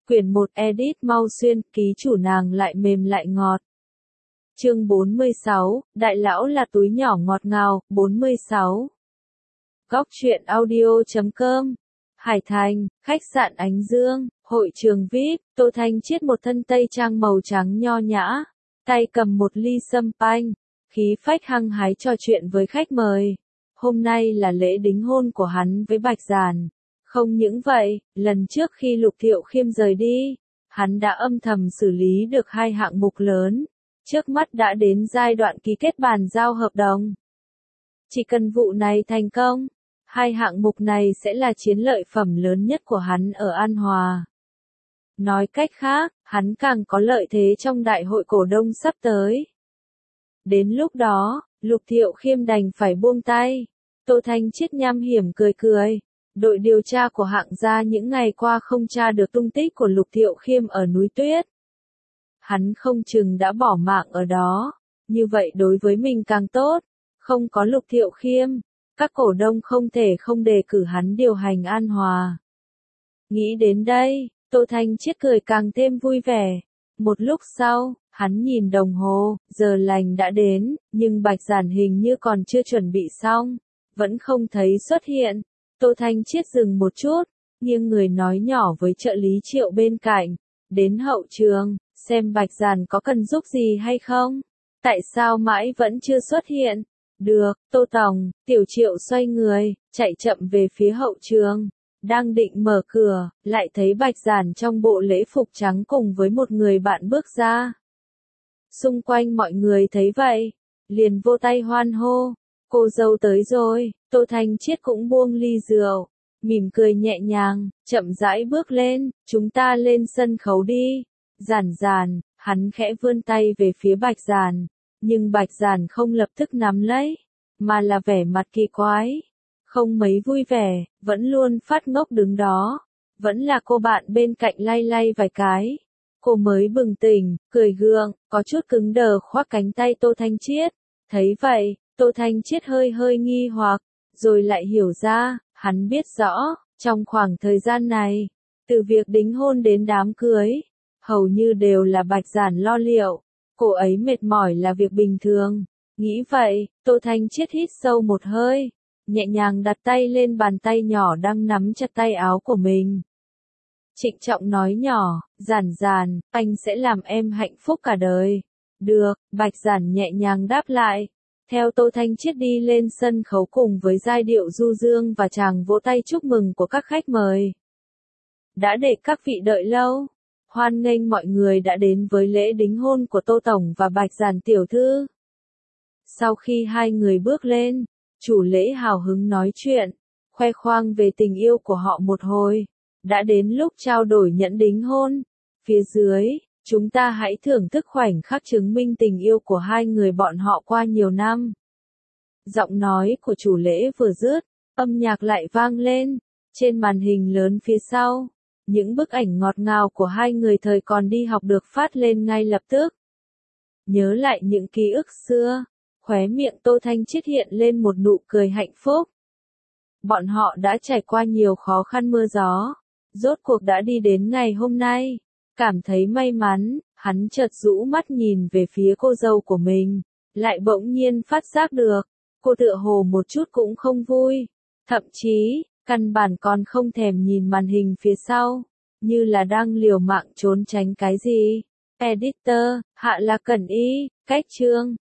Quyển 1 edit mau xuyên, ký chủ nàng lại mềm lại ngọt. Chương 46, Đại lão là túi nhỏ ngọt ngào, 46. Góc truyện audio.com. Hải Thành, khách sạn Ánh Dương, hội trường VIP, Tô Thanh Chiết một thân tây trang màu trắng nho nhã, tay cầm một ly sâm panh, khí phách hăng hái trò chuyện với khách mời. Hôm nay là lễ đính hôn của hắn với Bạch Giản. Không những vậy, lần trước khi Lục Thiệu Khiêm rời đi, hắn đã âm thầm xử lý được 2 hạng mục lớn, trước mắt đã đến giai đoạn ký kết bàn giao hợp đồng. Chỉ cần vụ này thành công, 2 hạng mục này sẽ là chiến lợi phẩm lớn nhất của hắn ở An Hòa. Nói cách khác, hắn càng có lợi thế trong đại hội cổ đông sắp tới. Đến lúc đó, Lục Thiệu Khiêm đành phải buông tay. Tô Thanh Chiết nham hiểm cười cười. Đội điều tra của Hạng gia những ngày qua không tra được tung tích của Lục Thiệu Khiêm ở núi Tuyết. Hắn không chừng đã bỏ mạng ở đó, như vậy đối với mình càng tốt. Không có Lục Thiệu Khiêm, các cổ đông không thể không đề cử hắn điều hành An Hòa. Nghĩ đến đây, Tô Thanh Chiết cười càng thêm vui vẻ. Một lúc sau, hắn nhìn đồng hồ, giờ lành đã đến, nhưng Bạch Giản hình như còn chưa chuẩn bị xong, vẫn không thấy xuất hiện. Tô Thanh Chiết dừng một chút, nghiêng người nói nhỏ với trợ lý Triệu bên cạnh, đến hậu trường, xem Bạch Giản có cần giúp gì hay không? Tại sao mãi vẫn chưa xuất hiện? Được, Tô Tổng, Tiểu Triệu xoay người, chạy chậm về phía hậu trường, đang định mở cửa, lại thấy Bạch Giản trong bộ lễ phục trắng cùng với một người bạn bước ra. Xung quanh mọi người thấy vậy, liền vô tay hoan hô, cô dâu tới rồi. Tô Thanh Chiết cũng buông ly rượu, mỉm cười nhẹ nhàng, chậm rãi bước lên, chúng ta lên sân khấu đi. Giản Giản, hắn khẽ vươn tay về phía Bạch Giản, nhưng Bạch Giản không lập tức nắm lấy, mà là vẻ mặt kỳ quái, không mấy vui vẻ, vẫn luôn phát ngốc đứng đó. Vẫn là cô bạn bên cạnh lay lay vài cái, cô mới bừng tỉnh, cười gượng, có chút cứng đờ khoác cánh tay Tô Thanh Chiết. Thấy vậy, Tô Thanh Chiết hơi hơi nghi hoặc, rồi lại hiểu ra, hắn biết rõ, trong khoảng thời gian này, từ việc đính hôn đến đám cưới, hầu như đều là Bạch Giản lo liệu, cô ấy mệt mỏi là việc bình thường. Nghĩ vậy, Tô Thanh Chiết hít sâu một hơi, nhẹ nhàng đặt tay lên bàn tay nhỏ đang nắm chặt tay áo của mình. Trịnh trọng nói nhỏ, Giản Giản, anh sẽ làm em hạnh phúc cả đời. Được, Bạch Giản nhẹ nhàng đáp lại. Theo Tô Thanh Chiết đi lên sân khấu cùng với giai điệu du dương và tràng vỗ tay chúc mừng của các khách mời. Đã để các vị đợi lâu, hoan nghênh mọi người đã đến với lễ đính hôn của Tô Tổng và Bạch Giản tiểu thư. Sau khi hai người bước lên, chủ lễ hào hứng nói chuyện, khoe khoang về tình yêu của họ một hồi. Đã đến lúc trao đổi nhẫn đính hôn. Phía dưới, chúng ta hãy thưởng thức khoảnh khắc chứng minh tình yêu của hai người bọn họ qua nhiều năm. Giọng nói của chủ lễ vừa dứt, âm nhạc lại vang lên. Trên màn hình lớn phía sau, những bức ảnh ngọt ngào của hai người thời còn đi học được phát lên ngay lập tức. Nhớ lại những ký ức xưa, khóe miệng Tô Thanh Chiết hiện lên một nụ cười hạnh phúc. Bọn họ đã trải qua nhiều khó khăn mưa gió, rốt cuộc đã đi đến ngày hôm nay. Cảm thấy may mắn, hắn chợt rũ mắt nhìn về phía cô dâu của mình, lại bỗng nhiên phát giác được, cô tựa hồ một chút cũng không vui, thậm chí, căn bản còn không thèm nhìn màn hình phía sau, như là đang liều mạng trốn tránh cái gì. Editor, Hạ Lạc Cẩn Y, cách chương.